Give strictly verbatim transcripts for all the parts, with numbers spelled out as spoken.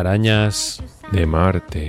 Arañas de Marte.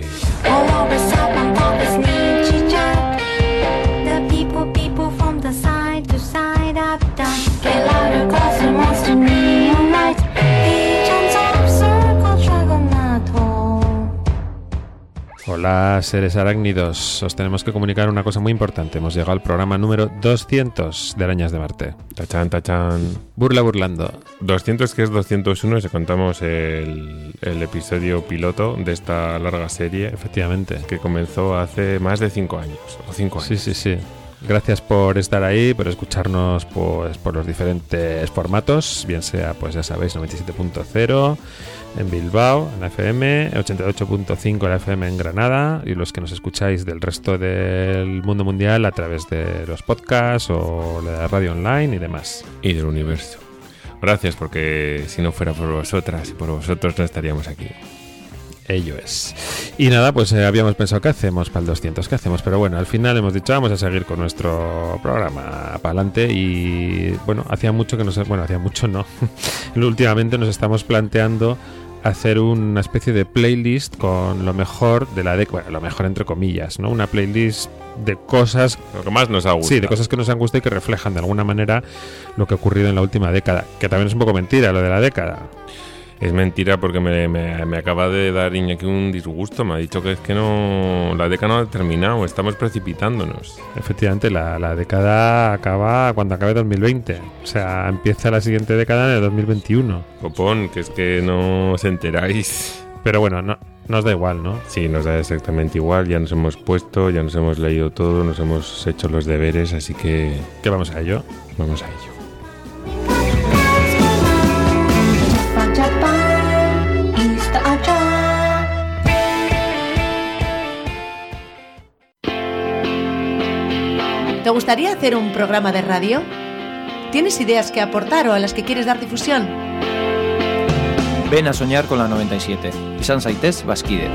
Hola, seres arácnidos. Os tenemos que comunicar una cosa muy importante. Hemos llegado al programa número doscientos de Arañas de Marte. Tachan, tachan. Burla burlando. doscientos, que es doscientos uno, si contamos el, el episodio piloto de esta larga serie. Efectivamente. Que comenzó hace más de cinco años. O cinco años. Sí, sí, sí. Gracias por estar ahí, por escucharnos pues, por los diferentes formatos, bien sea, pues ya sabéis, noventa y siete punto cero en Bilbao, en la F M, ochenta y ocho punto cinco en la F M en Granada, y los que nos escucháis del resto del mundo mundial a través de los podcasts o la radio online y demás. Y del universo. Gracias, porque si no fuera por vosotras y por vosotros no estaríamos aquí. Ello es. Y nada, pues eh, habíamos pensado qué hacemos para el doscientos, qué hacemos, pero bueno, al final hemos dicho vamos a seguir con nuestro programa para adelante y bueno, hacía mucho que nos... Bueno, hacía mucho no. Últimamente nos estamos planteando hacer una especie de playlist con lo mejor de la década, bueno, lo mejor entre comillas, ¿no? Una playlist de cosas... Lo que más nos ha gustado. Sí, de cosas que nos han gustado y que reflejan de alguna manera lo que ha ocurrido en la última década, que también es un poco mentira lo de la década. Es mentira porque me, me, me acaba de dar Iñaki un disgusto. Me ha dicho que es que no, la década no ha terminado, estamos precipitándonos. Efectivamente, la, la década acaba cuando acabe dos mil veinte. O sea, empieza la siguiente década en el dos mil veintiuno. Copón, que es que no os enteráis. Pero bueno, no, nos da igual, ¿no? Sí, nos da exactamente igual. Ya nos hemos puesto, ya nos hemos leído todo, nos hemos hecho los deberes, así que... ¿Qué vamos a ello? Vamos a ello. ¿Te gustaría hacer un programa de radio? ¿Tienes ideas que aportar o a las que quieres dar difusión? Ven a soñar con la noventa y siete. Izan zaitez bazkide.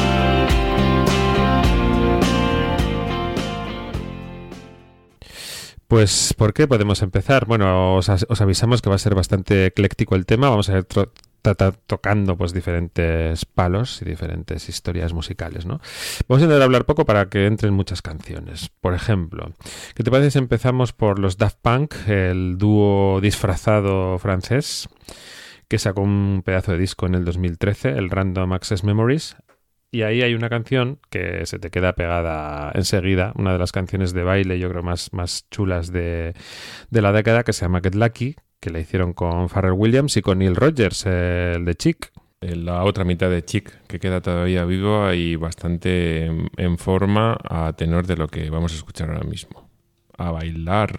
Pues, ¿por qué podemos empezar? Bueno, os, os avisamos que va a ser bastante ecléctico el tema. Vamos a ir tro- tro- tocando pues diferentes palos y diferentes historias musicales, ¿no? Vamos a intentar hablar poco para que entren muchas canciones. Por ejemplo, ¿qué te parece si empezamos por los Daft Punk, el dúo disfrazado francés, que sacó un pedazo de disco en el dos mil trece, el Random Access Memories? Y ahí hay una canción que se te queda pegada enseguida, una de las canciones de baile, yo creo, más, más chulas de, de la década, que se llama Get Lucky, que la hicieron con Pharrell Williams y con Neil Rogers, el de Chic. La otra mitad de Chic, que queda todavía vivo y bastante en, en forma a tenor de lo que vamos a escuchar ahora mismo. A bailar.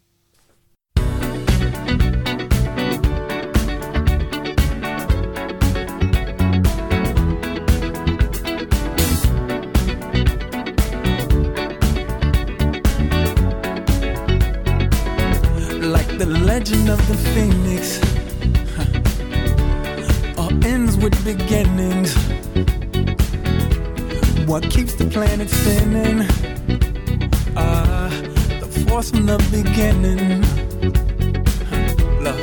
The legend of the phoenix, huh, all ends with beginnings. What keeps the planet spinning? Ah, uh, the force from the beginning. Huh, love.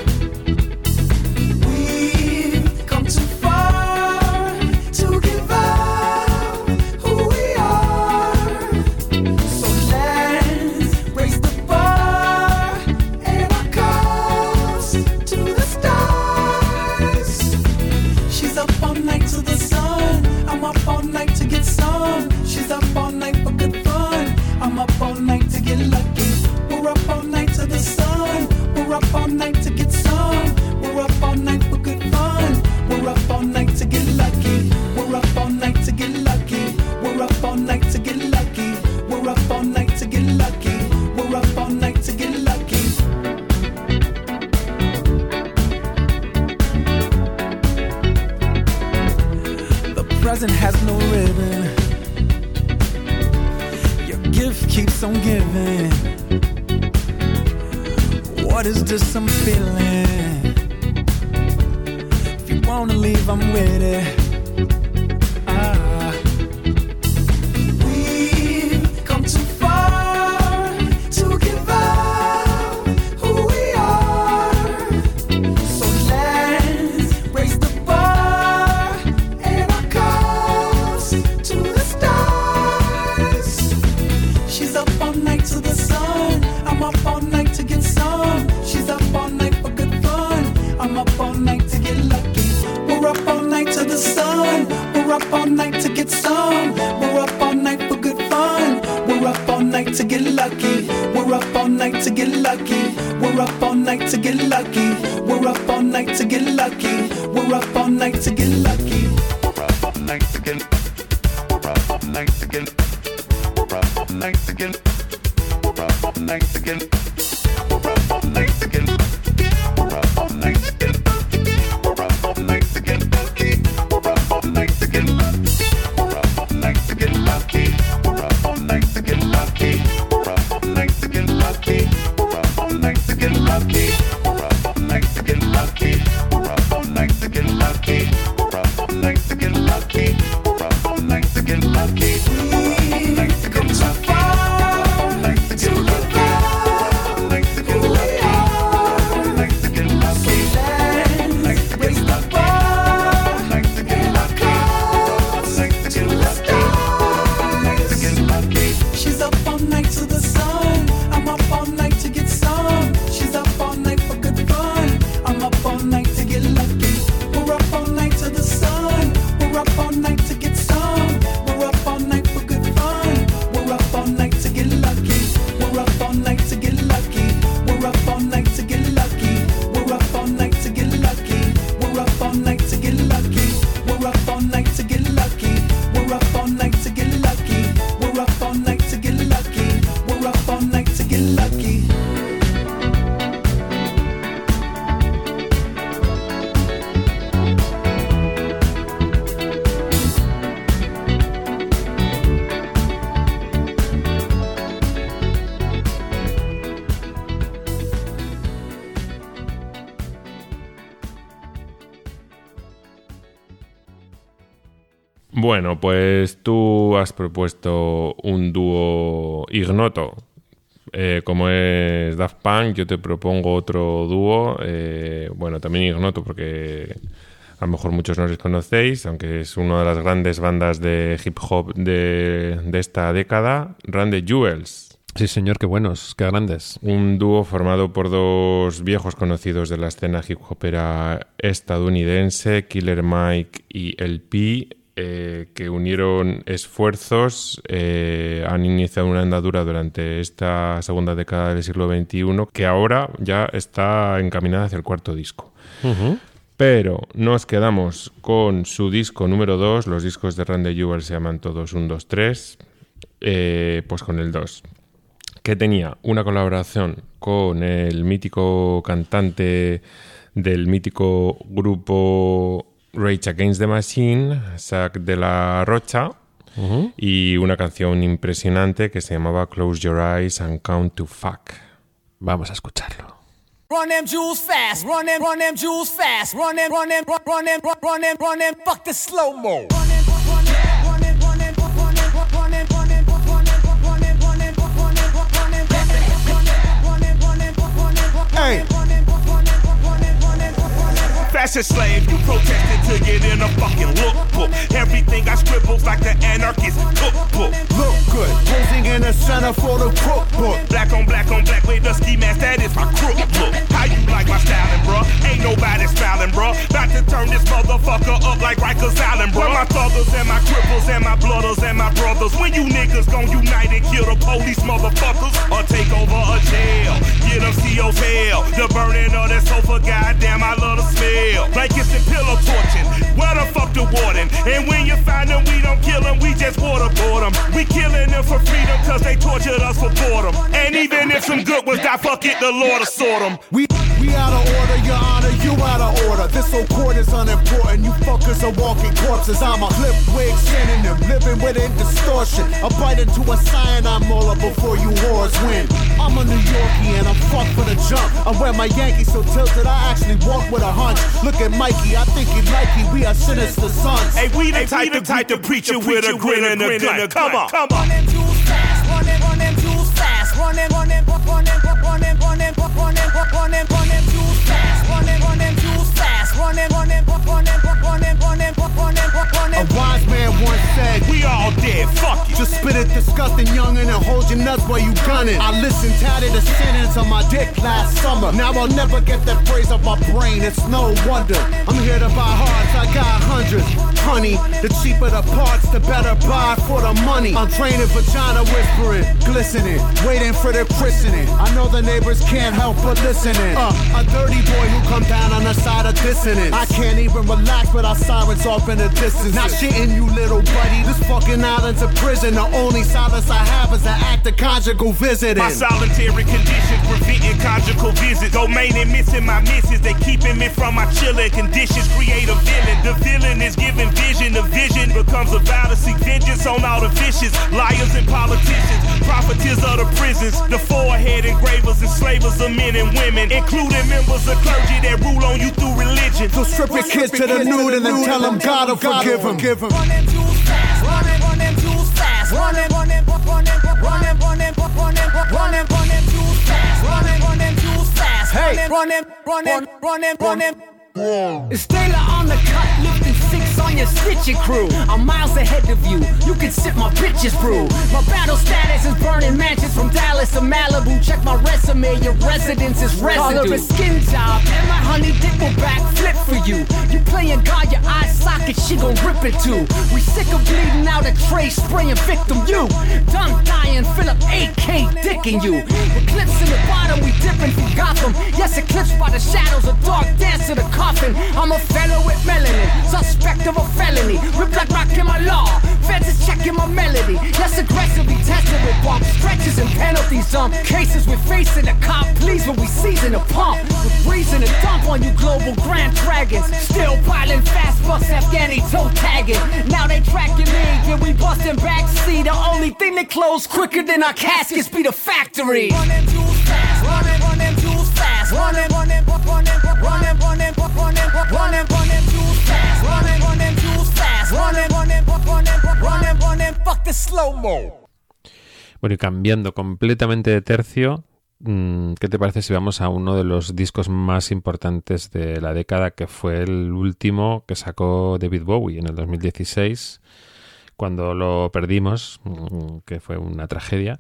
We've come too far to give up who we are. So let's raise the bar and our cups to the stars. She's up all night to the sun. I'm up all night to get some. She's up all night for good fun. I'm up all night to get lucky. We're up all night to the sun. We're up all night to get some. We're up all night for good fun. We're up all night to get lucky. We're up all night to get lucky. We're up all night to get lucky. We're up all night to get lucky. We're up all night to get lucky. The present has no ribbon. Your gift keeps on giving. What is this I'm feeling? If you wanna leave, I'm with it. Ah. We've come too far to give up who we are. So let's raise the bar and up all night to get some. We're up all night for good fun. We're up all night to get lucky. We're up all night to get lucky. We're up all night to get lucky. We're up all night to get lucky. We're up all night to get lucky. We're up all night to get. We're up all night to get. We're up all night to get. We're up all night to get. We're up all night to get. We're up all night to get. We're up all night to get lucky. We're up all night to get lucky. We're up all night to get lucky. We're up all night to get lucky. We're up all night to get lucky. We're up all night to get lucky. We're up all night to get lucky. We're up all night to get lucky. We're up all night to get lucky. We're up all night to get lucky. We've come so far to get back who we are. So let's raise the bar and our cups to the stars. She's up all night to the sun. I'm up all night to get some. She's up all night for good fun. I'm up all night to get lucky. We're up all night to the sun. We're up all night to get some. We're up all night for good fun. We're up all night to get lucky. We're up all night to get lucky. We're up all night to get lucky. We're up all night to get lucky. We're up all night to get lucky. We're up all night to get lucky. We're up all night to get lucky. We're up all night to get lucky. We're up all night to get lucky. Bueno, pues tú has propuesto un dúo ignoto, eh, como es Daft Punk. Yo te propongo otro dúo, eh, bueno, también ignoto porque a lo mejor muchos no les conocéis, aunque es una de las grandes bandas de hip hop de, de esta década, Run the Jewels. Sí, señor, qué buenos, qué grandes. Un dúo formado por dos viejos conocidos de la escena hip hopera estadounidense, Killer Mike y L P, eh, que unieron esfuerzos, eh, han iniciado una andadura durante esta segunda década del siglo veintiuno que ahora ya está encaminada hacia el cuarto disco. Uh-huh. Pero nos quedamos con su disco número dos. Los discos de Run the Jewels se llaman todos uno, dos, tres. Eh, pues con el dos, que tenía una colaboración con el mítico cantante del mítico grupo Rage Against the Machine, Zack de la Rocha, uh-huh. y una canción impresionante que se llamaba Close Your Eyes and Count to Fuck. Vamos a escucharlo. Run them jewels fast, run them, run them jewels fast, run them, run them, run, run them, run, run them, run them, fuck the slow mo. Hey. Fashion slave, you protested to get in a fucking lookbook. Everything I scribbles like the anarchist cookbook. Look good, posing in the center for the cookbook. Black on black on black with the ski mask, that is my crook look. How you like my styling, bruh? Ain't nobody smiling, bruh. About to turn this motherfucker up like Rikers Island, bruh. My thuggers and my cripples and my blooders and my brothers. When you niggas gon' unite and kill the police motherfuckers, or take over a jail, get them C O's hell. The burning of that sofa, goddamn, I love the smell. Blankets and pillow torching, where the fuck the warden? And when you find them, we don't kill them, we just waterboard them. We killing them for freedom, cause they tortured us for boredom. And even if some good ones die, fuck it, the Lord will sort them. We we out of order, your honor, you out of order. This whole court is unimportant, you fuckers are walking corpses. I'm a clip wig synonym, living within distortion. I bite into a cyanide molar before you whores win. I'm a New Yorkie and I'm fucked for the jump. I wear my Yankees so tilted, I actually walk with a hunch. Look at Mikey, I think he like you, we are sinister sons. Hey, we the hey, type, we the type to preach you with a grin and a gun. Come on, come on. Run them jewels fast, run them, run them jewels fast, run them, run them, run them, run them, run them, run them, run them, run them jewels fast, run them, run them jewels fast, run them, run them, run them, run them, run them, run them, run them. A wise man once said, we all dead, fuck you. Just spit it disgusting youngin' and hold your nuts while you gunning. I listened tatted the sentence on my dick last summer. Now I'll never get that phrase off my brain, it's no wonder. I'm here to buy hearts, I got hundreds. honey. The cheaper the parts, the better buy for the money. I'm training vagina whispering, glistening, waiting for the christening. I know the neighbors can't help but listening. Uh, a dirty boy who come down on the side of dissonance. I can't even relax without sirens off in the distance. Not shitting you, little buddy. This fucking island's a prison. The only solace I have is an act of conjugal visiting. My solitary conditions preventing conjugal visits. Domaining missing my misses. They keeping me from my chilling conditions. Create a villain. The villain is giving vision. The vision becomes a vow to seek vengeance on all the vicious liars and politicians. Profiteers of the prisons. The forehead engravers and slavers of men and women, including members of clergy that rule on you through religion. So strip your kids to the nude and then tell them God will forgive them. Give them. Run them too fast, run them, run them too fast, run them, run them, run them, run them, run them, run them, run them, run them too fast, run them, run them too fast, hey, run them, run them, run them, run them. It's Taylor on the cut, lifting six on your stitching crew. I'm miles ahead of you, you can sip my bitches brew. My battle status is burning mansions from Dallas to Malibu. Check my resume, your residence is residue. Call her a skin job, and my honey dick will backflip for you. You playing God, your eye socket, she gon' rip it too. We sick of bleeding out a tray, spraying victim you. Done dying, Philip A K dicking you. Eclipse in the bottom, we dipping from Gotham. Yes, eclipsed by the shadows, a dark dance to the coffin. I'm a fellow with melanin, suspect of a felony. Rip like rock in my law, feds is checking my melody. Yes, aggressively tested with bump stretches and penalties. Some cases we're facing a cop, please, when we season a pump. With reason to dump on you global grand dragons. Still piling fast bucks, Afghani toe tagging. Now they tracking me, yeah, we busting backseat. The only thing that close quicker than our caskets be the factory. Run them too fast, run them, run them too fast, run them, run them, run them, run them, run them, run them, run them, run them too fast, run them, run them too fast, run them, run them, run them, run them, run them, fuck the slow-mo. Bueno, y cambiando completamente de tercio, ¿qué te parece si vamos a uno de los discos más importantes de la década, que fue el último que sacó David Bowie en el dos mil dieciséis, cuando lo perdimos, que fue una tragedia?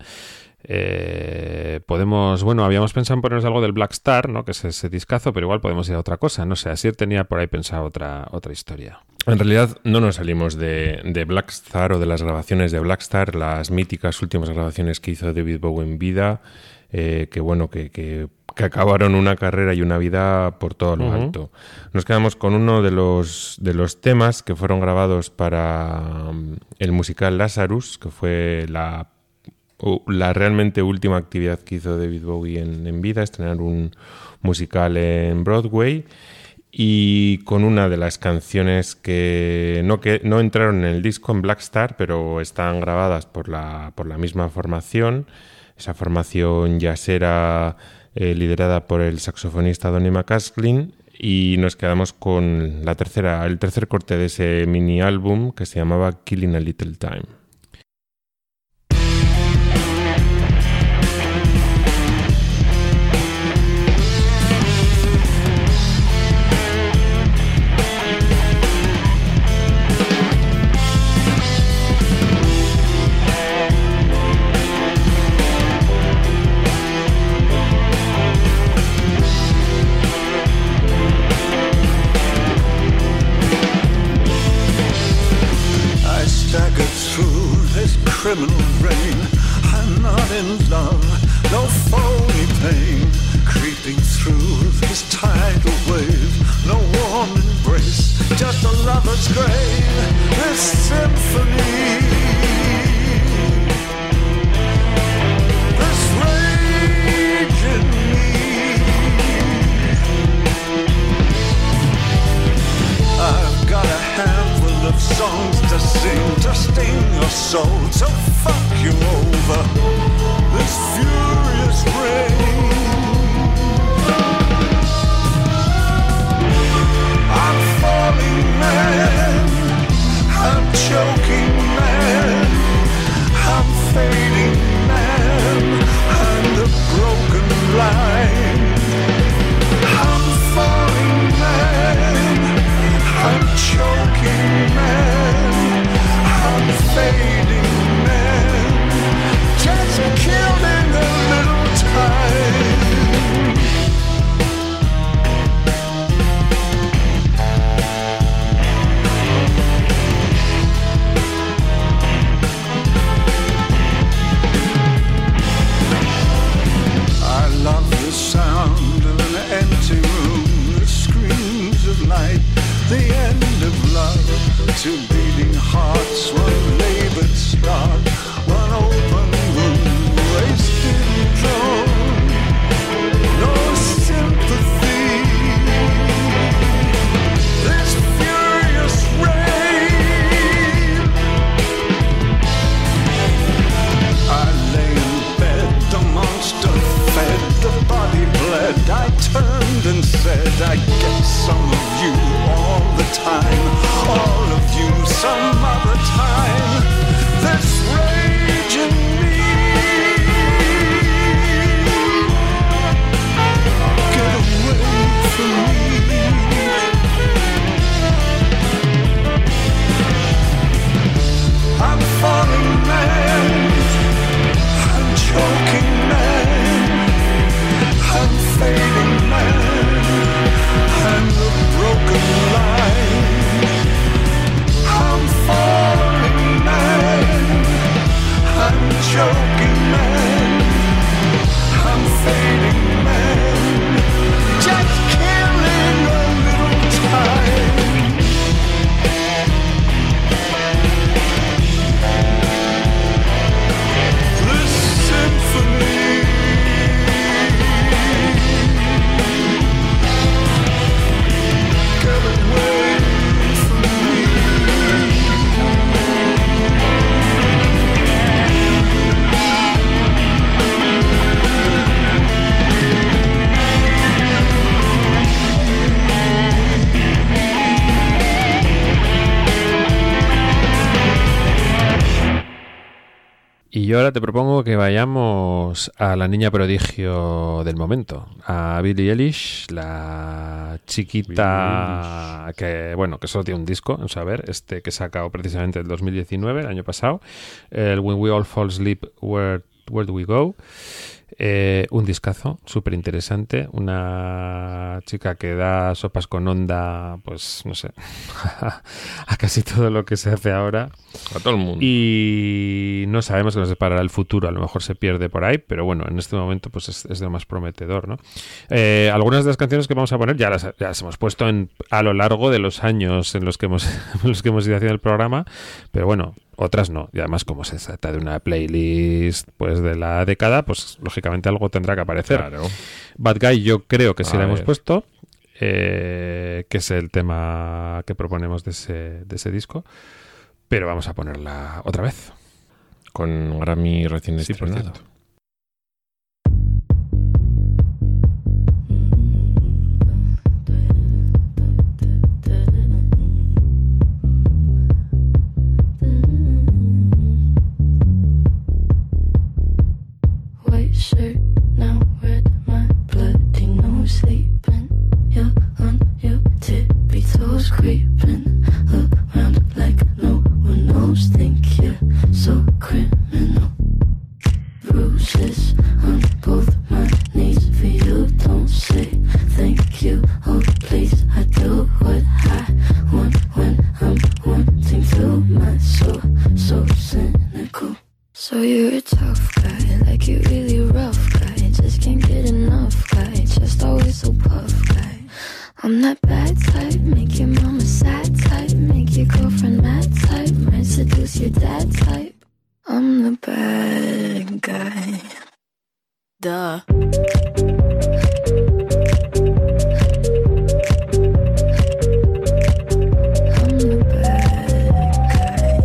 Eh, podemos, bueno, habíamos pensado en ponernos algo del Black Star, ¿no? Que es ese discazo, pero igual podemos ir a otra cosa. No sé, Asier tenía por ahí pensado otra, otra historia. En realidad no nos salimos de, de Black Star o de las grabaciones de Black Star, las míticas últimas grabaciones que hizo David Bowie en vida, eh, que bueno, que, que, que acabaron una carrera y una vida por todo lo uh-huh. alto. Nos quedamos con uno de los, de los temas que fueron grabados para um, el musical Lazarus, que fue la la realmente última actividad que hizo David Bowie en, en vida, estrenar un musical en Broadway, y con una de las canciones que no, que no entraron en el disco, en Black Star, pero están grabadas por la, por la misma formación, esa formación jazzera eh, liderada por el saxofonista Donny McCaslin, y nos quedamos con la tercera, el tercer corte de ese mini álbum que se llamaba Killing a Little Time. Criminal rain, I'm not in love, no phony pain, creeping through this tidal wave, no warm embrace, just a lover's grave, this symphony, this rage in me. I've got a handful of songs to sing, to sting your soul, so fuck you over this furious rain. I'm falling man, I'm choking man, I'm fading man, I'm the broken line. I'm falling man, I'm choking man, I'm fading man, just killing a little time. Y yo ahora te propongo que vayamos a la niña prodigio del momento, a Billie Eilish, la chiquita que, bueno, que solo tiene un disco, vamos a ver, este que sacado precisamente el dos mil diecinueve, el año pasado, el When We All Fall Asleep, Where, Where Do We Go? Eh, un discazo súper interesante, una chica que da sopas con onda, pues no sé, a casi todo lo que se hace ahora, a todo el mundo, y no sabemos qué nos deparará el futuro. A lo mejor se pierde por ahí, pero bueno, en este momento pues es, es de lo más prometedor, ¿no? Eh, algunas de las canciones que vamos a poner ya las, ya las hemos puesto en, a lo largo de los años en los que hemos, en los que hemos ido haciendo el programa, pero bueno, otras no, y además como se trata de una playlist pues de la década, pues lógicamente algo tendrá que aparecer. Claro. Bad Guy yo creo que sí a la hemos ver. puesto, eh, que es el tema que proponemos de ese, de ese disco, pero vamos a ponerla otra vez. Con Grammy recién Sí, por estrenado. cierto. White shirt, now red, my bloody nose sleeping. You're on your tippy toes, creeping around like no one knows. Think you're so criminal. Bruises on both my knees for you. Don't say thank you. Oh please, I do what I want when I'm wanting to. My soul so cynical. So you're a tough guy, like you really rough guy. Just can't get enough guy, just always so puff guy. I'm that bad type, make your mama sad type, make your girlfriend mad type, might seduce your dad type. I'm the bad guy. Duh. I'm the bad guy.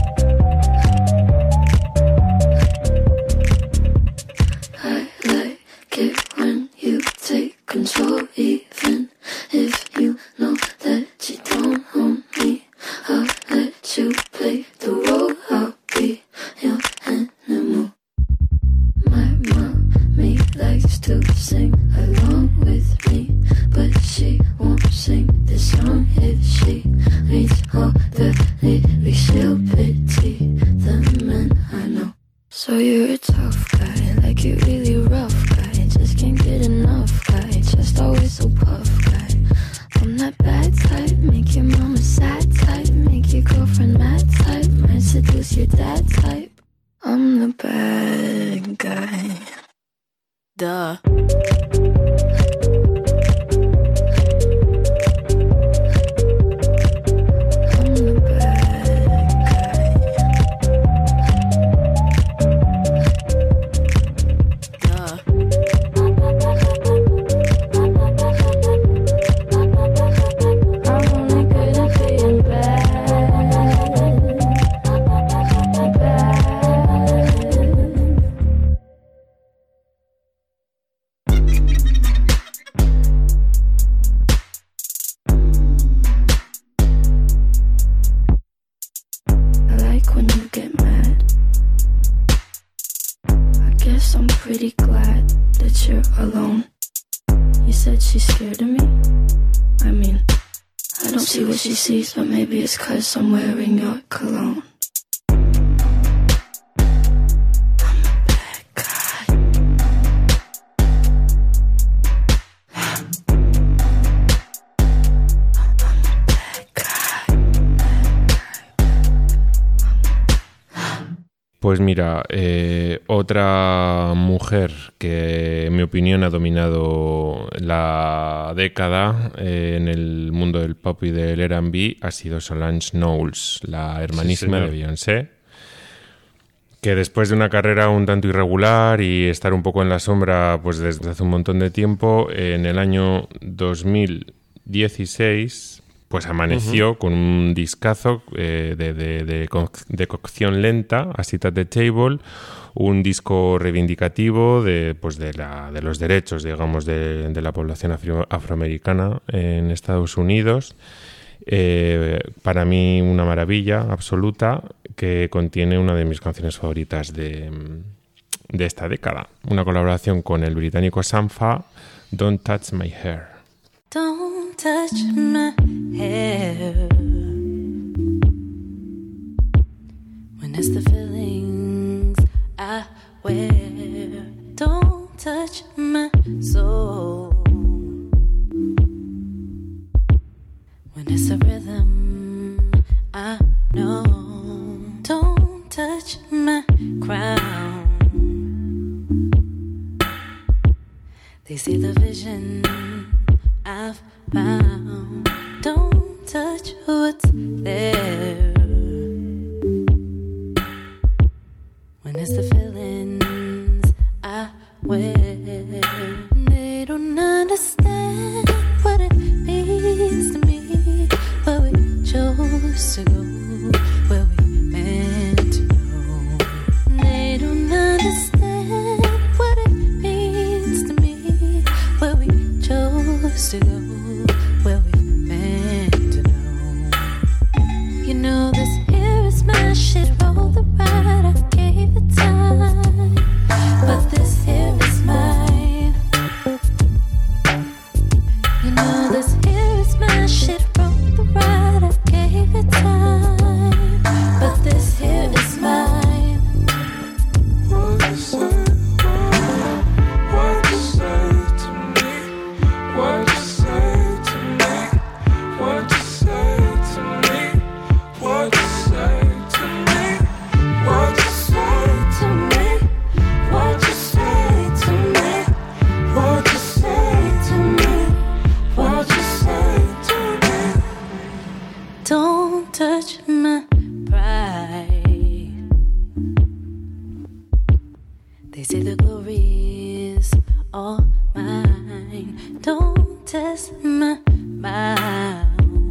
I like it when you take control, even if you know that you don't own me. I'll let you play the role, I'll be your animal. My mommy likes to sing along with me, but she won't sing this song if she reads all the lyrics. She'll pity the men I know. So you're a tough guy, like you really rough guy, just can't get enough guy, just always so puff guy. I'm that bad type, make your mama sad type, make your girlfriend mad type, might seduce your dad type. I'm the bad guy. Duh. I'm the bad guy. Duh. I'm only good at being bad. Bad. I like when you get mad. I guess I'm pretty glad that you're alone. You said she's scared of me? I mean, I don't see what she sees, but maybe it's 'cause I'm wearing your cologne. I'm a bad guy. I'm a bad guy. Pues mira, eh, otra mujer que en mi opinión ha dominado la década eh, en el mundo del pop y del R and B ha sido Solange Knowles, la hermanísima Sí, de señor. Beyoncé, que después de una carrera un tanto irregular y estar un poco en la sombra pues desde hace un montón de tiempo, en el año dos mil dieciséis pues amaneció uh-huh. con un discazo eh, de, de, de, co- de cocción lenta, A Seat at the Table, un disco reivindicativo de, pues de, la, de los derechos, digamos, de, de la población afro- afroamericana en Estados Unidos. Eh, para mí una maravilla absoluta, que contiene una de mis canciones favoritas de, de esta década. Una colaboración con el británico Sampha, Don't Touch My Hair. Don't touch my hair when it's the feelings I wear. Don't touch my soul when it's a rhythm I know. Don't touch my crown. They see the vision I've found. Don't touch what's there when it's the feelings I wear. They don't understand what it means to me, where we chose to go, where we meant to know. They don't understand what it means to me, where we chose to go, where we meant to know. You know this here is my shit, roll the ride, I gave it time, but this here is mine. You know this here is my shit, roll the ride, I gave it time, but this here is mine. What you say, what you say to me, what you say to me, what you say to me, what you say to me, what you say to me, what you say to me, what you say to me, what you say to me. Don't touch my pride. They say the glory's all mine. Don't test my mouth.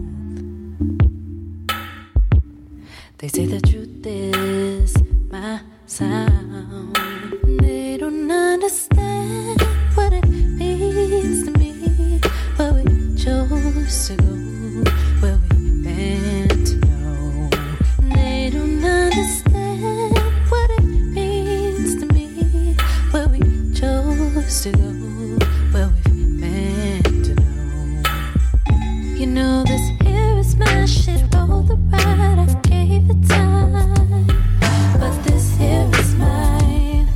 They say the truth is my sound. They don't understand what it means to me, where we chose to go, where we meant to know. They don't understand what it means to me, where we chose to go, where we meant to know. You know this here is my shit, roll the ride, I gave it time, but this here is mine.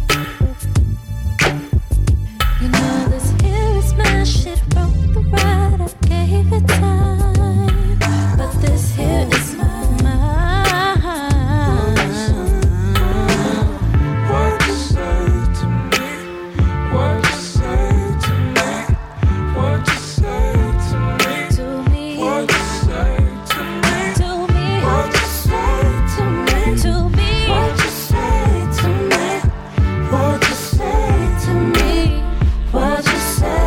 You know this here is my shit, roll the ride, I gave it time, but this here is mine. What you say to me, what you say to me, what you say to me, To me, what you say to me, to me, what you say to me, to me, what you say to me, what you say to me, what you say.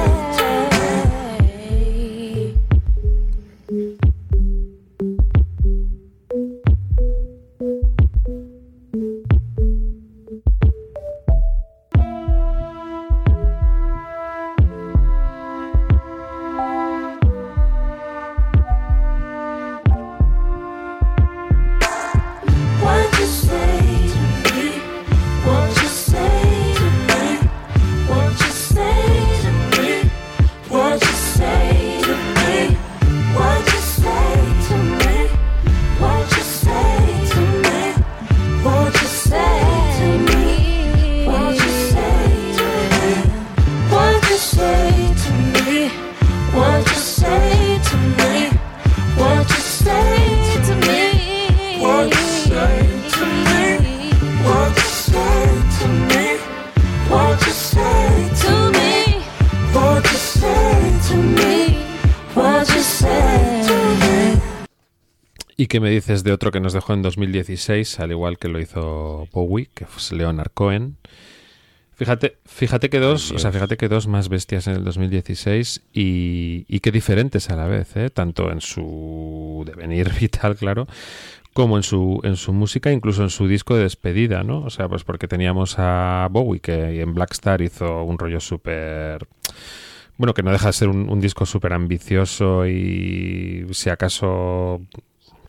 what you say to me, what you say to me, what you say to me, what you say to me, what you say to me, what you say to me, what you say to me, what you say to me, what you say to me, what you say to me, what you say to me, what you say to me, what you say to me, what you say to me, what you say to me, what you say to me. ¿Y qué me dices de otro que nos dejó en dos mil dieciséis, al igual que lo hizo Bowie, que fue Leonard Cohen? Fíjate, fíjate que dos, o sea, fíjate que dos más bestias en el dos mil dieciséis y, y qué diferentes a la vez, ¿eh? Tanto en su devenir vital, claro, como en su en su música, incluso en su disco de despedida, ¿no? O sea, pues porque teníamos a Bowie, que en Black Star hizo un rollo súper... Bueno, que no deja de ser un, un disco súper ambicioso y, si acaso,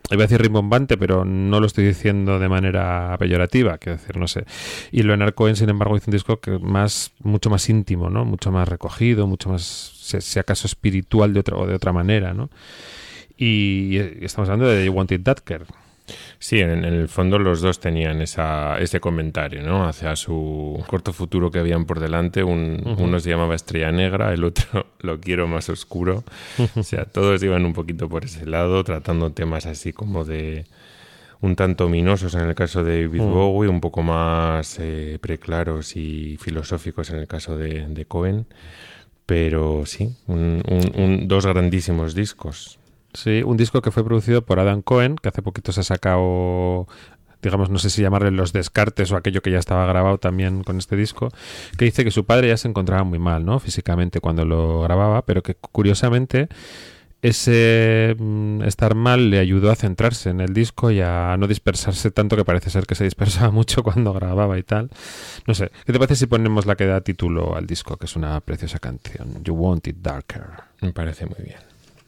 iba a decir rimbombante, pero no lo estoy diciendo de manera peyorativa, quiero decir, no sé. Y Leonard Cohen, sin embargo, hizo un disco que más, mucho más íntimo, ¿no? Mucho más recogido, mucho más, si, si acaso espiritual de otra, o de otra manera, ¿no? Y, y estamos hablando de You Want It Darker. Sí, en, en el fondo los dos tenían esa, ese comentario, ¿no? Hacia su corto futuro que habían por delante. Un, uh-huh. Uno se llamaba Estrella Negra, el otro Lo quiero más oscuro. Uh-huh. O sea, todos iban un poquito por ese lado, tratando temas así como de un tanto ominosos en el caso de David uh-huh. Bowie, un poco más eh, preclaros y filosóficos en el caso de, de Cohen. Pero sí, un, un, un, dos grandísimos discos. Sí, un disco que fue producido por Adam Cohen, que hace poquito se ha sacado, digamos, no sé si llamarle los descartes o aquello que ya estaba grabado también con este disco, que dice que su padre ya se encontraba muy mal, ¿no? Físicamente cuando lo grababa, pero que curiosamente ese mm, estar mal le ayudó a centrarse en el disco y a no dispersarse tanto, que parece ser que se dispersaba mucho cuando grababa y tal. No sé, ¿qué te parece si ponemos la que da título al disco, que es una preciosa canción, You Want It Darker? Me parece muy bien.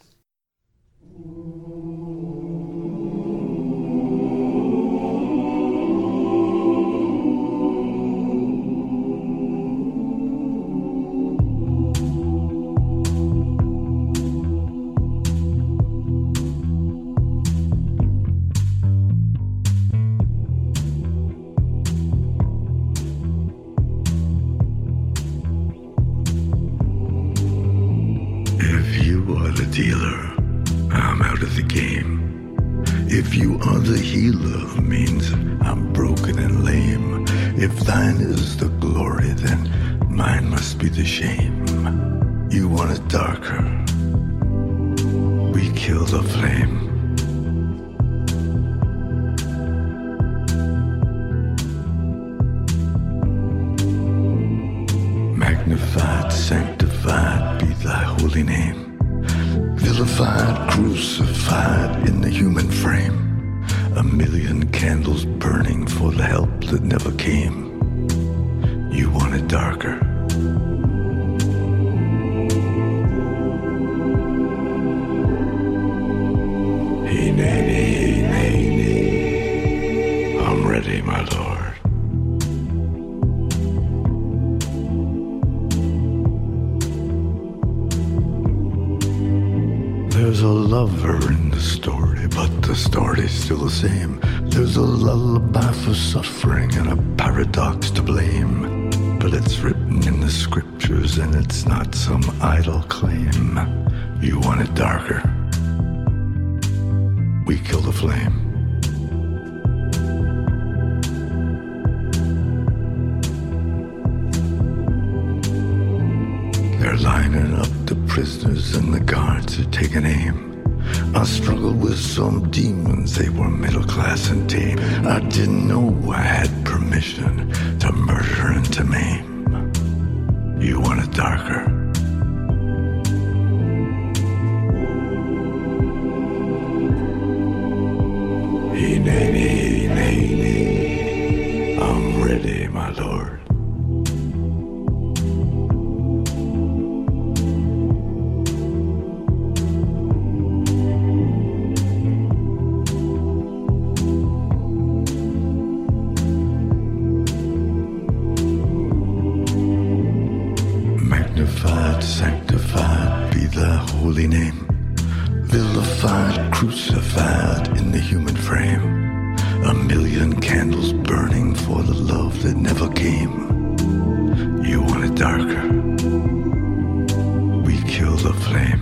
If you are the dealer, I'm out of the game. If you are the healer, means I'm broken and lame. If thine is the glory, then mine must be the shame. You want it darker, we kill the flame. Magnified, sanctified be thy holy name. Vilified, crucified in the human frame. A million candles burning for the help that never came. You want it darker. Hey, nay, nay, nay, nay. I'm ready, my lord. There's a lover in the story, but the story's still the same. There's a lullaby for suffering and a paradox to blame. But it's written in the scriptures and it's not some idle claim. You want it darker, we kill the flame. They're lining up the prisoners and the guards are taking aim. I struggled with some demons, they were middle class and tame. I didn't know I had permission to murder and to maim. You want it darker, hey, nay, nay, nay, nay. I'm ready, my lord. Magnified, sanctified be thy holy name. Vilified, crucified in the human frame. A million candles burning for the love that never came. You want it darker, we kill the flame.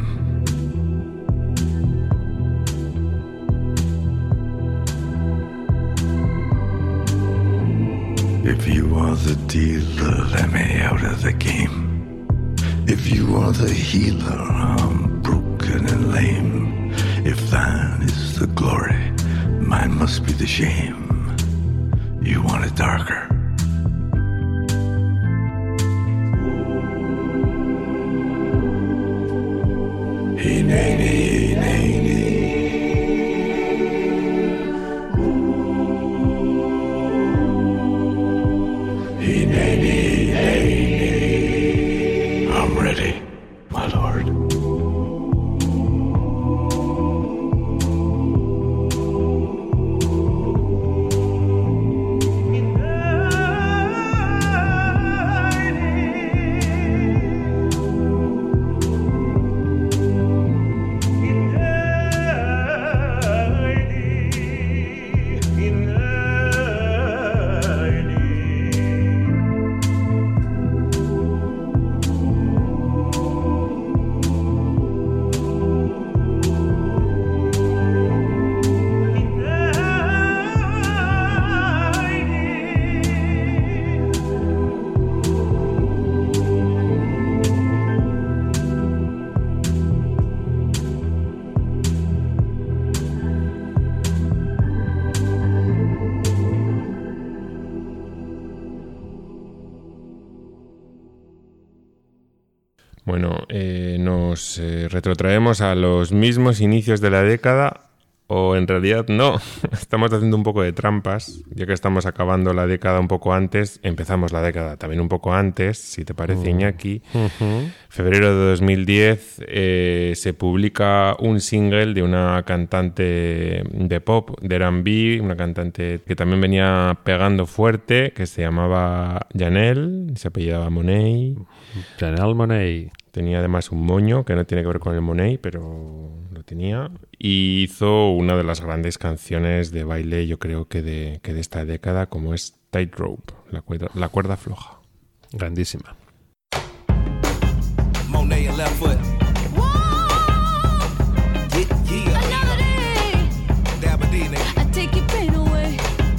If you are the dealer, let me out of the game. If you are the healer, I'm broken and lame. If thine is the glory, mine must be the shame. You want it darker, hey, nay, nay, nay, nay. Hey, nay, nay, nay, nay. I'm ready, my lord. Bueno, eh, nos eh, retrotraemos a los mismos inicios de la década, o en realidad no, estamos haciendo un poco de trampas, ya que estamos acabando la década un poco antes, empezamos la década también un poco antes, si te parece, Mm. Iñaki. Ujú. Febrero de dos mil diez eh, se publica un single de una cantante de pop, de R and B, una cantante que también venía pegando fuerte, que se llamaba Janelle, se apellidaba Monet. Janelle Monáe. Tenía además un moño que no tiene que ver con el Monet, pero lo tenía. Y hizo una de las grandes canciones de baile, yo creo que de, que de esta década, como es Tightrope, la cuerda, la cuerda floja. Grandísima. Monet and left foot. Yeah, yeah. Another day, Dabba D, nigga. I take your pain away.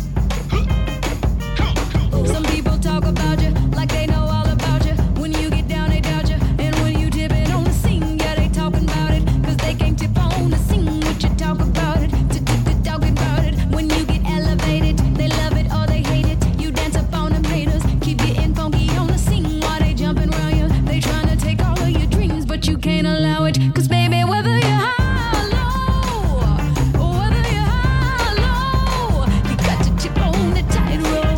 Some people talk about you like they know all about you. When you get down, they doubt you. And when you dip it on the scene, yeah, they talking about it. Cause they can't tip on the scene what you talk about it. Talking about it. When you get elevated, they love it or they hate it. You dance up on them haters. Keep getting funky on the scene while they jumping around you. They trying to take all of your dreams, but you can't allow it. Cause baby, whether you're high or low, or whether you're high or low, you got to tip on the tightrope.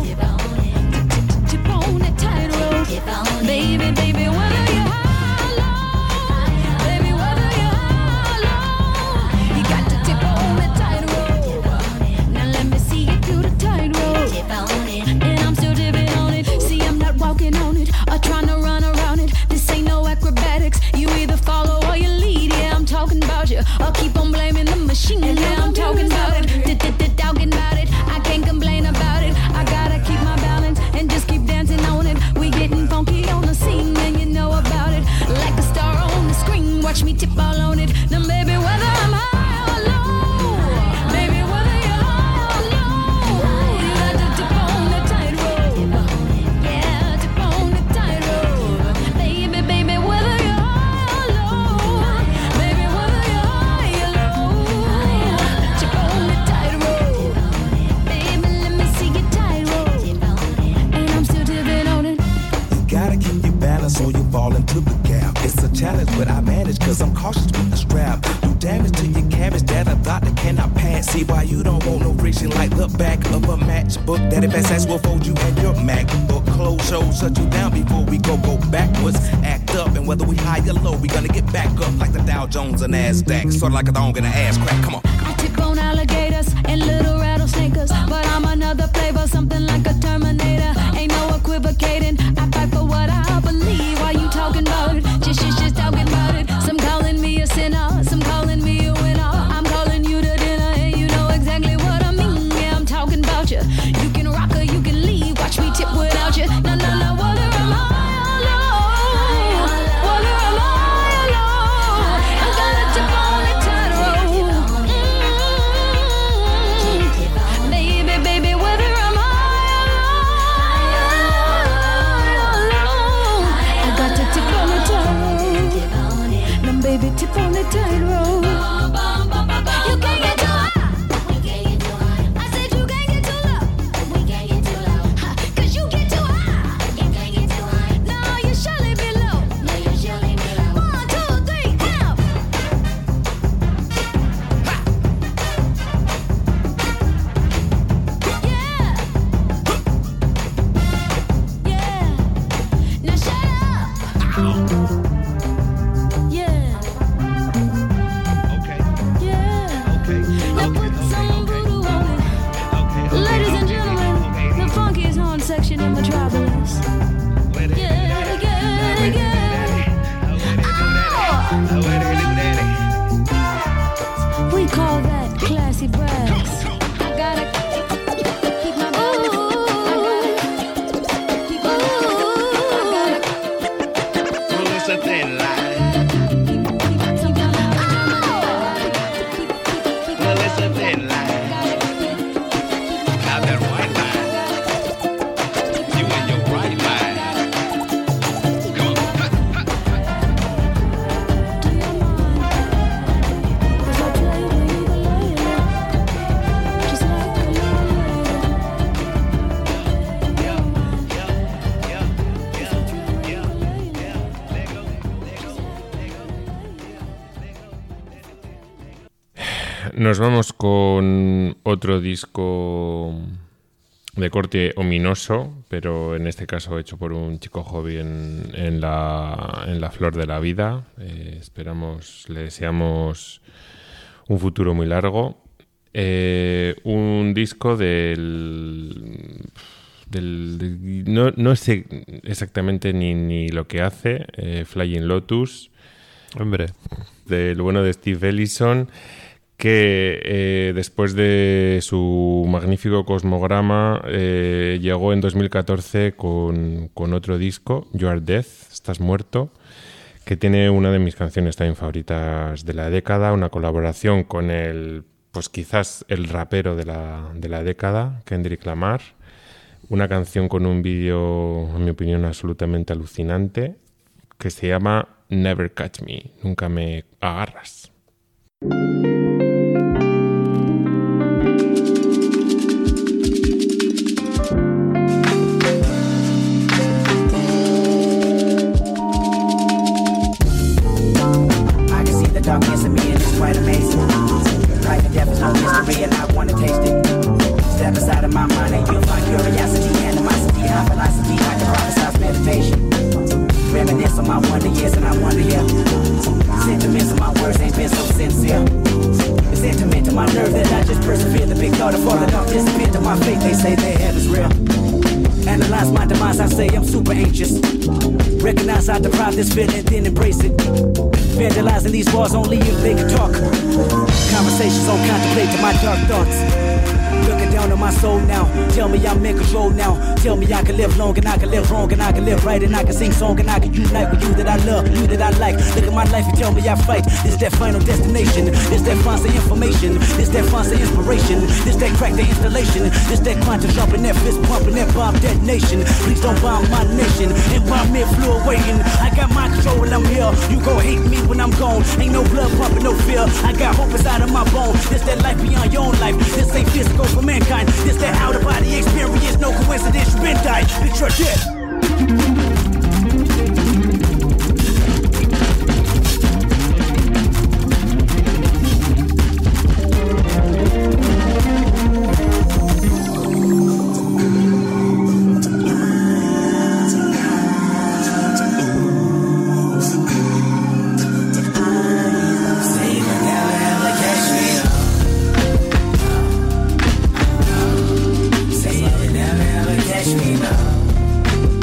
Tip on the tightrope. Baby, baby, whether you're high or low, baby, whether you're high or low, you got to tip on the tightrope. Now let me see you do the tightrope. And I'm still dipping on it. See, I'm not walking on it or trying to run around it. This ain't no acrobatics. You either follow or you lead. Yeah, I'm talking about you. Or keep on blaming the machine. Yeah, I'm talking about it. Talking about it. I can't complain about it. I gotta keep my balance and just keep dancing on it. We getting funky on the scene and you know about it. Like a star on the screen. Watch me tip all on it. Now, baby, whether I'm high or low, baby, whether you're high or low, you got to tip on the tightrope. Yeah, tip on the tightrope. Baby, baby, whether you're high or low, baby, whether you're high or low, tip on the tightrope. Baby, let me see your tightrope. And I'm still tipping on it. You gotta keep your balance or you fall into the gap. It's a challenge, but I manage cause I'm cautious with the strap. Do damage to your cabbage that a doctor cannot pass. See why you don't want no friction like the back of a matchbook. That if that's will fold you and your MacBook. Close shows shut you down before we go go backwards. Act up and whether we high or low, we gonna get back up like the Dow Jones and NASDAQ. Sort of like a dog in an ass crack. Come on. I tip on alligators and little rattlesnakers, but I'm another flavor, something like a Terminator. Ain't no equivocating. I fight for what I believe. Why you talking about it? Just, just, just talking about it. Some calling me a sinner, some calling me a winner. I'm calling you to dinner, and you know exactly what I mean. Yeah, I'm talking about you. You can rock or you can leave. Watch me tip without you. No, no, no. Whether I'm high or low, whether I'm high or low, I gotta tip on the tightrope. Mm. Baby, baby, whether I'm high or low, I got to tip on the tightrope. Now, baby, tip on the tightrope. You can't get too high. I said you can't get too low. Ha, 'cause you get too high. No, you surely be low. One, two, three, now. Yeah. Yeah. Now shut up. Yeah. Okay, Yeah. okay, Now put some voodoo on it. Ladies and gentlemen, the funkiest horn section in Metropolis. Yeah, yeah, yeah. Oh! We call that classy brass. I gotta keep my balance. I gotta keep my I gotta well, it's a thin line. keep keep my Well, it's a thin line. Now that white line, you and your Nos vamos con otro disco de corte ominoso, pero en este caso hecho por un chico joven en la, en la flor de la vida. Eh, esperamos, le deseamos un futuro muy largo. Eh, un disco del... del de, no, no sé exactamente ni, ni lo que hace, eh, Flying Lotus. Hombre. Del bueno de Steve Ellison, que eh, después de su magnífico Cosmograma eh, llegó en dos mil catorce con, con otro disco, You Are Dead, Estás Muerto, que tiene una de mis canciones también favoritas de la década, una colaboración con el, pues quizás el rapero de la, de la década, Kendrick Lamar, una canción con un vídeo, en mi opinión, absolutamente alucinante, que se llama Never Catch Me, Nunca Me Agarras. Darkness in me and it's quite amazing. Life and death is no mystery and I want to taste it. Step inside of my mind and you'll find curiosity, animosity, high philosophy, I can prophesize meditation. Reminisce on my wonder years and I wonder, yeah. Sentiments of my words ain't been so sincere. The sentiment to my nerve that I just persevere. The big thought of falling off disappear to my faith. They say their head is real. Analyze my demise, I say I'm super anxious. Recognize I deprive this feeling, then embrace it. Vandalizing these walls only if they can talk. Conversations on contemplate to my dark thoughts. Looking down on my soul now. Tell me I'm in control now. Tell me I can live long and I can live wrong and I can live right and I can sing song and I can unite with you that I love, you that I like. Look at my life and tell me I fight. This that final destination. This that fancy information. This that fancy inspiration. This that crack the installation. This that quantum jumping, that fist pumping, that bomb detonation. Please don't bomb my nation. Environment fluid waiting. I got my control when I'm here. You gon' hate me when I'm gone. Ain't no blood pumping, no fear. I got hope inside of my bones. This that life beyond your own life. This ain't physical for mankind. This that out of body experience. No coincidence, you been died. Bitch, you're dead. Catch me now.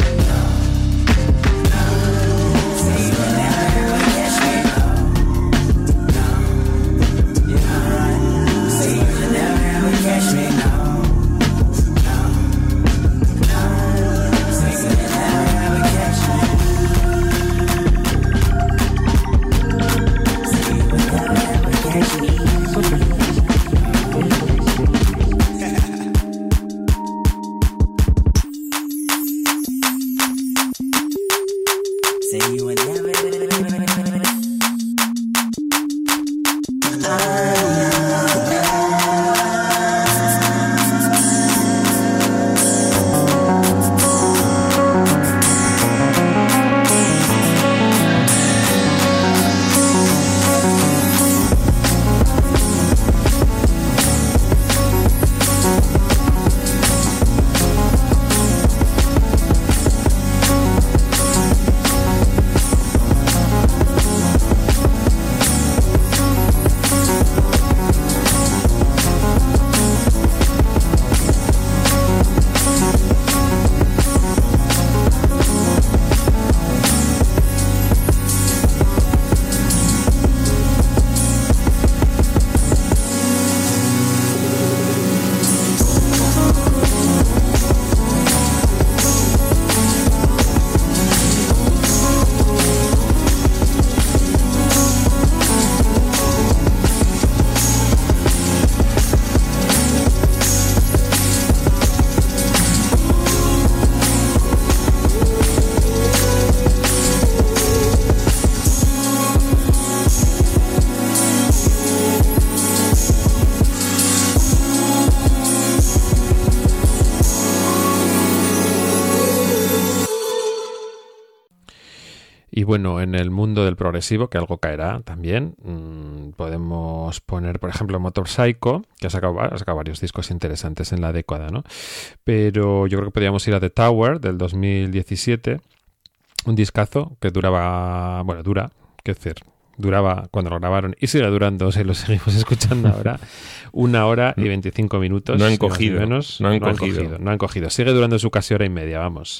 Y bueno, en el mundo del progresivo, que algo caerá también, mmm, podemos poner, por ejemplo, Motor Psycho, que ha sacado, ha sacado varios discos interesantes en la década, ¿no? Pero yo creo que podríamos ir a The Tower, del dos mil diecisiete, un discazo que duraba, bueno, dura, qué decir, duraba cuando lo grabaron y sigue durando, si lo seguimos escuchando ahora, una hora y veinticinco minutos. No han cogido, menos, no han no han cogido. cogido. No han cogido. Sigue durando su casi hora y media, vamos.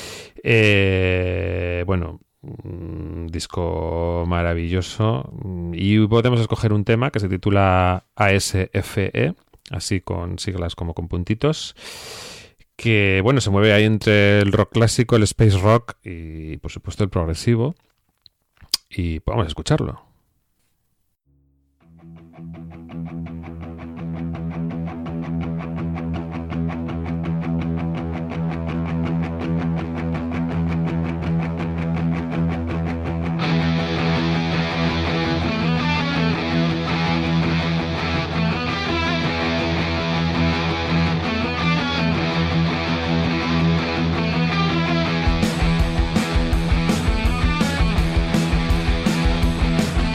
Eh, bueno, un disco maravilloso. Y podemos escoger un tema que se titula A S F E, así con siglas como con puntitos, que bueno, se mueve ahí entre el rock clásico, el space rock y por supuesto el progresivo. Y vamos a escucharlo. Thank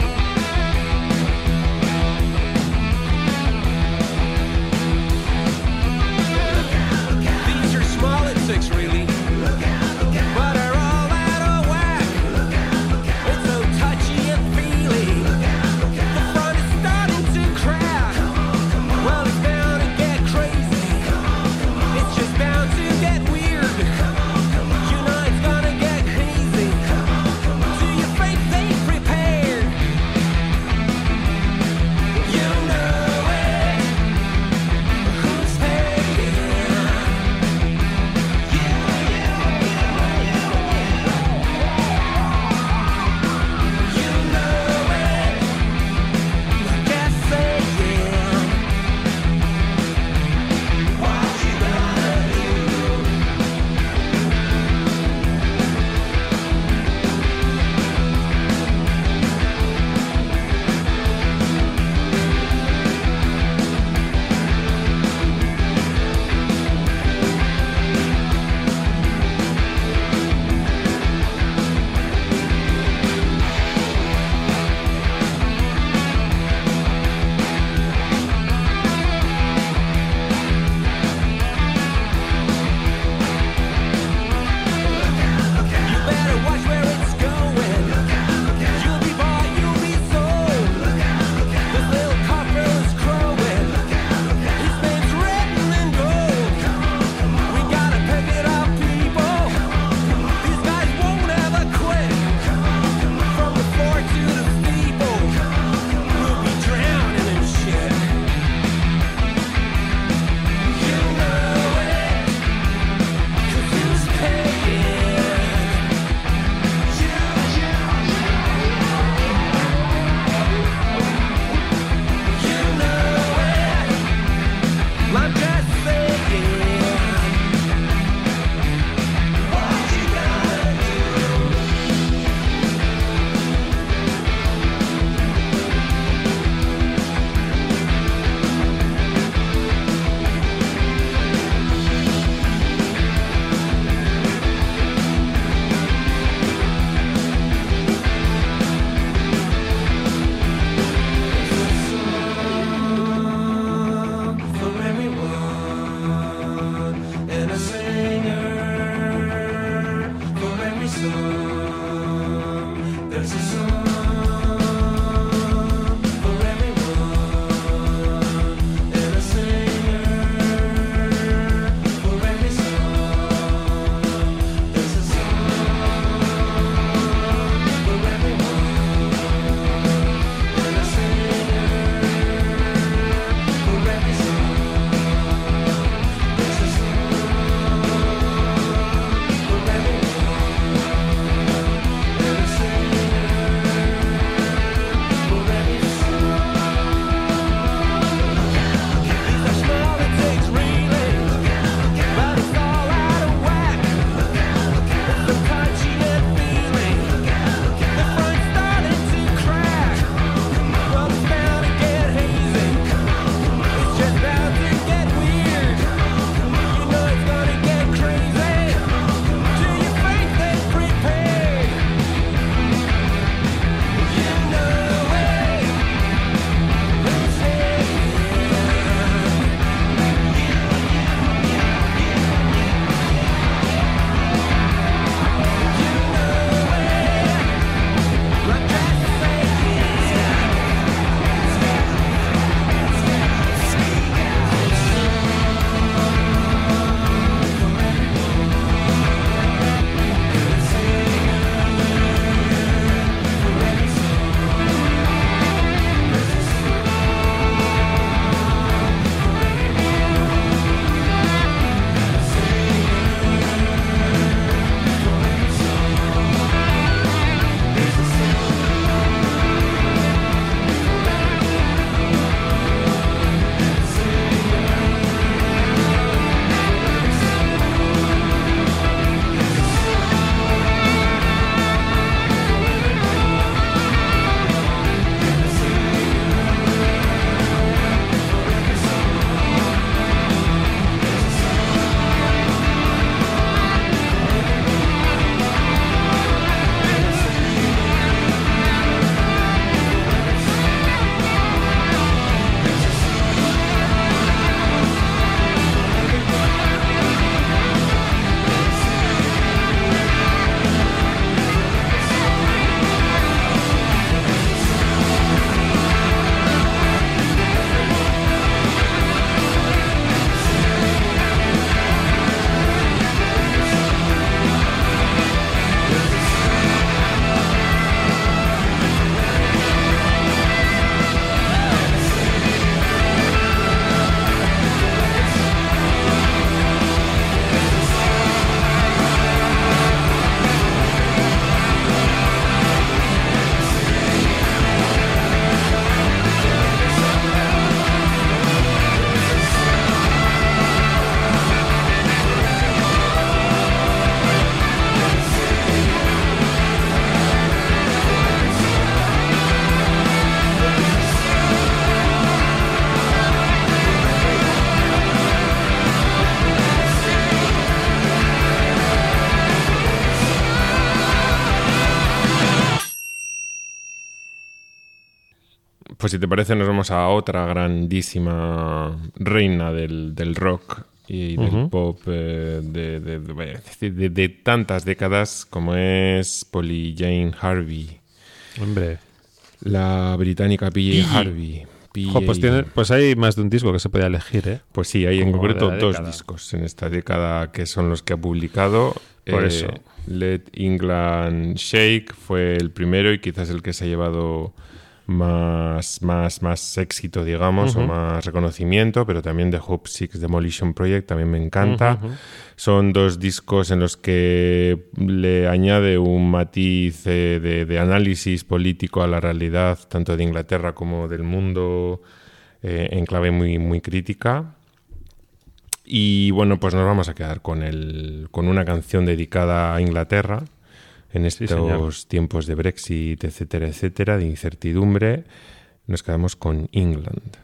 Pues si te parece nos vamos a otra grandísima reina del, del rock y del Uh-huh. pop eh, de, de, de, de, de tantas décadas como es Polly Jane Harvey. Hombre. La británica P J P J. Harvey. P J. Jo, pues, tiene, pues hay más de un disco que se podía elegir, ¿eh? Pues sí, hay en Como concreto de la dos década. discos en esta década que son los que ha publicado. Por Eh, eso. Let England Shake fue el primero y quizás el que se ha llevado más, más, más éxito, digamos, Uh-huh. o más reconocimiento, pero también The Hope Six Demolition Project también me encanta. Uh-huh. Son dos discos en los que le añade un matiz eh, de, de análisis político a la realidad, tanto de Inglaterra como del mundo, eh, en clave muy, muy crítica. Y bueno, pues nos vamos a quedar con, el, con una canción dedicada a Inglaterra en estos señor. tiempos de Brexit, etcétera, etcétera, de incertidumbre. Nos quedamos con England.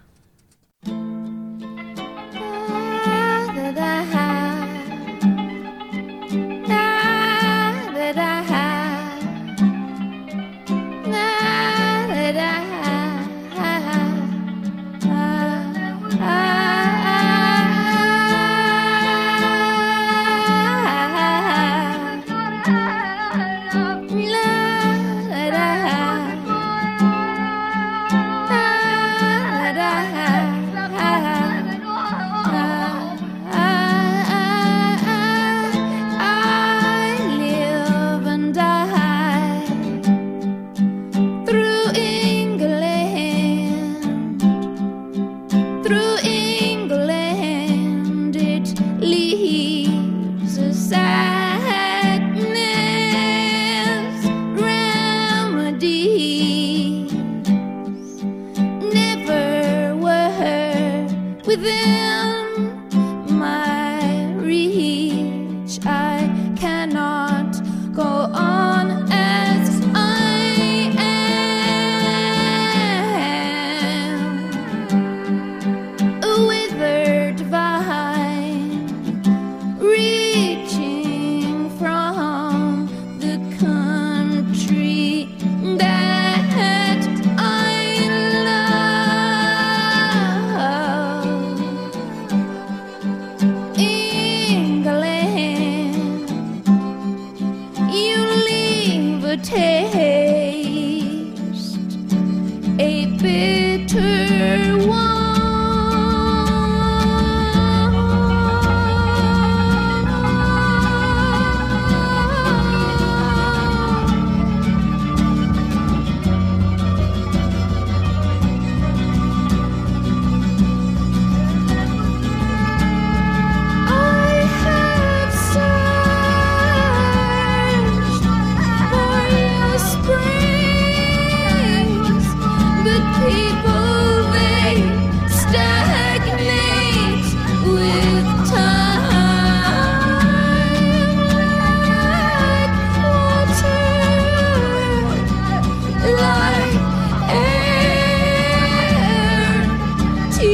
I live and die through England, through England. It leaves a sadness remedies never were within my reach. I cannot go on as I am, a withered vine reaching from the country that I love. England, you leave a taste, a bitter one. I have searched for your springs, but people they stagnate with time, like water, like air to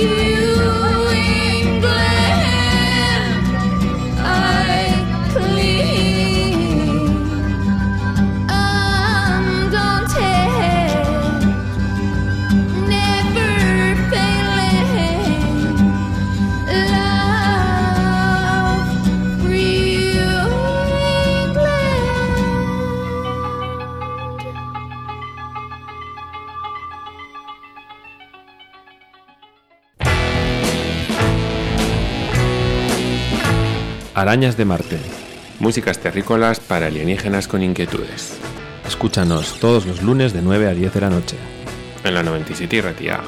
England. I cling, undaunted, never failing love for you, England. Arañas de Marte. Músicas terrícolas para alienígenas con inquietudes. Escúchanos todos los lunes de nueve a diez de la noche. En la noventa y siete y Ratia.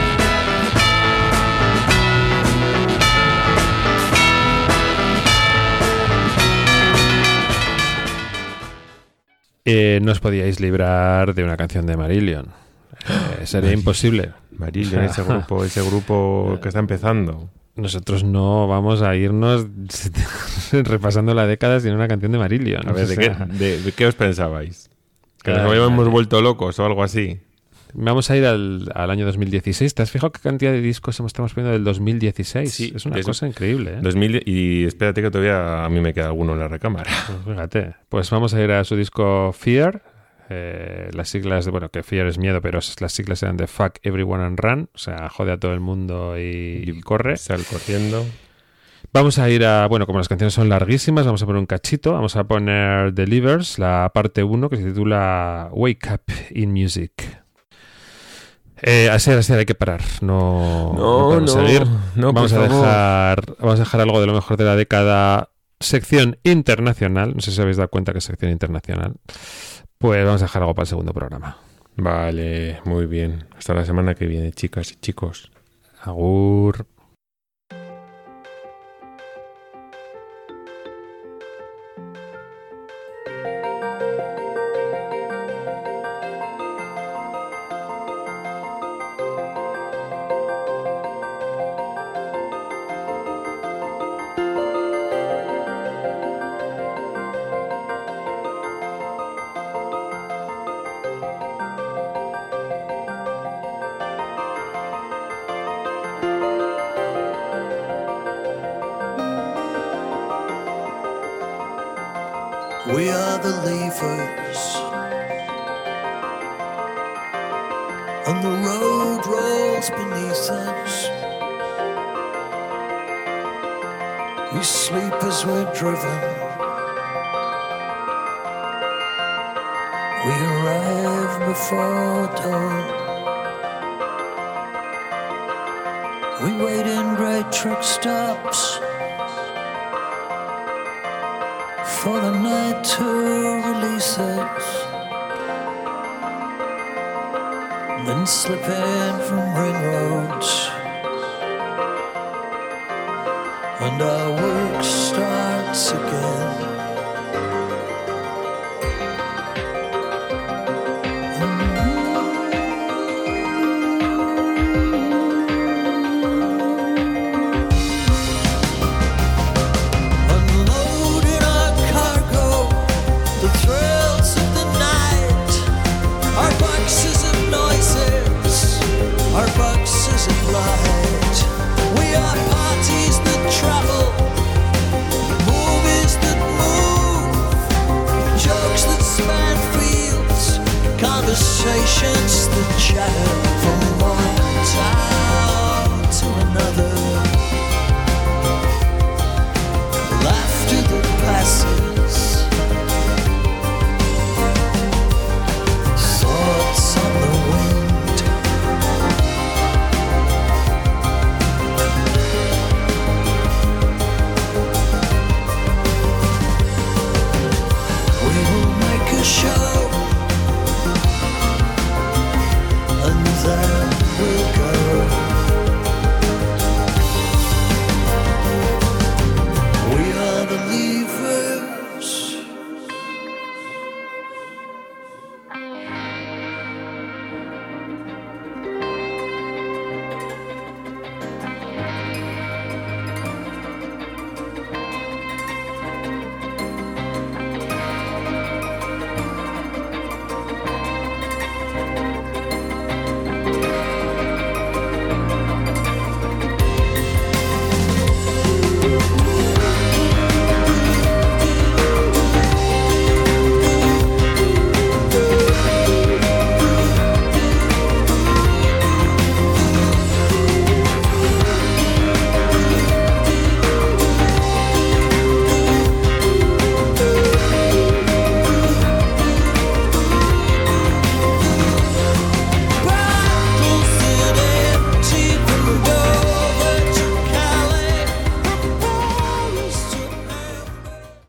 Eh, no os podíais librar de una canción de Marillion. Eh, sería imposible. Marillion, ese grupo, ese grupo que está empezando. Nosotros no vamos a irnos repasando la década sin una canción de Marillion. A ver, O ¿de, sea, qué, de, de qué os pensabais? ¿Que nos Ay, habíamos madre. vuelto locos o algo así? Vamos a ir al, al año dos mil dieciséis. ¿Te has fijado qué cantidad de discos estamos poniendo del dos mil dieciséis? Sí, es una de eso- cosa increíble, ¿eh? dos mil Y espérate que todavía a mí me queda alguno en la recámara. Pues fíjate. Pues vamos a ir a su disco Fear, Eh, las siglas, de, bueno, que Fear es miedo, pero las siglas eran de Fuck Everyone and Run, o sea, jode a todo el mundo y, y corre. Sal corriendo. Vamos a ir a, bueno, como las canciones son larguísimas, vamos a poner un cachito, vamos a poner Delivers, la parte uno, que se titula Wake Up in Music. Eh, a ser, a ser, hay que parar, no, No, no podemos no, seguir. no, vamos, a por favor. dejar, vamos a dejar algo de lo mejor de la década, sección internacional, no sé si os habéis dado cuenta que es sección internacional, pues vamos a dejar algo para el segundo programa. Vale, muy bien. Hasta la semana que viene, chicas y chicos. Agur. We are the leavers, and the road rolls beneath us. We sleep as we're driven. We arrive before dawn. We wait in great truck stops for the night to release us, then slip in from ring roads, and our work starts again. Conversations that chatter for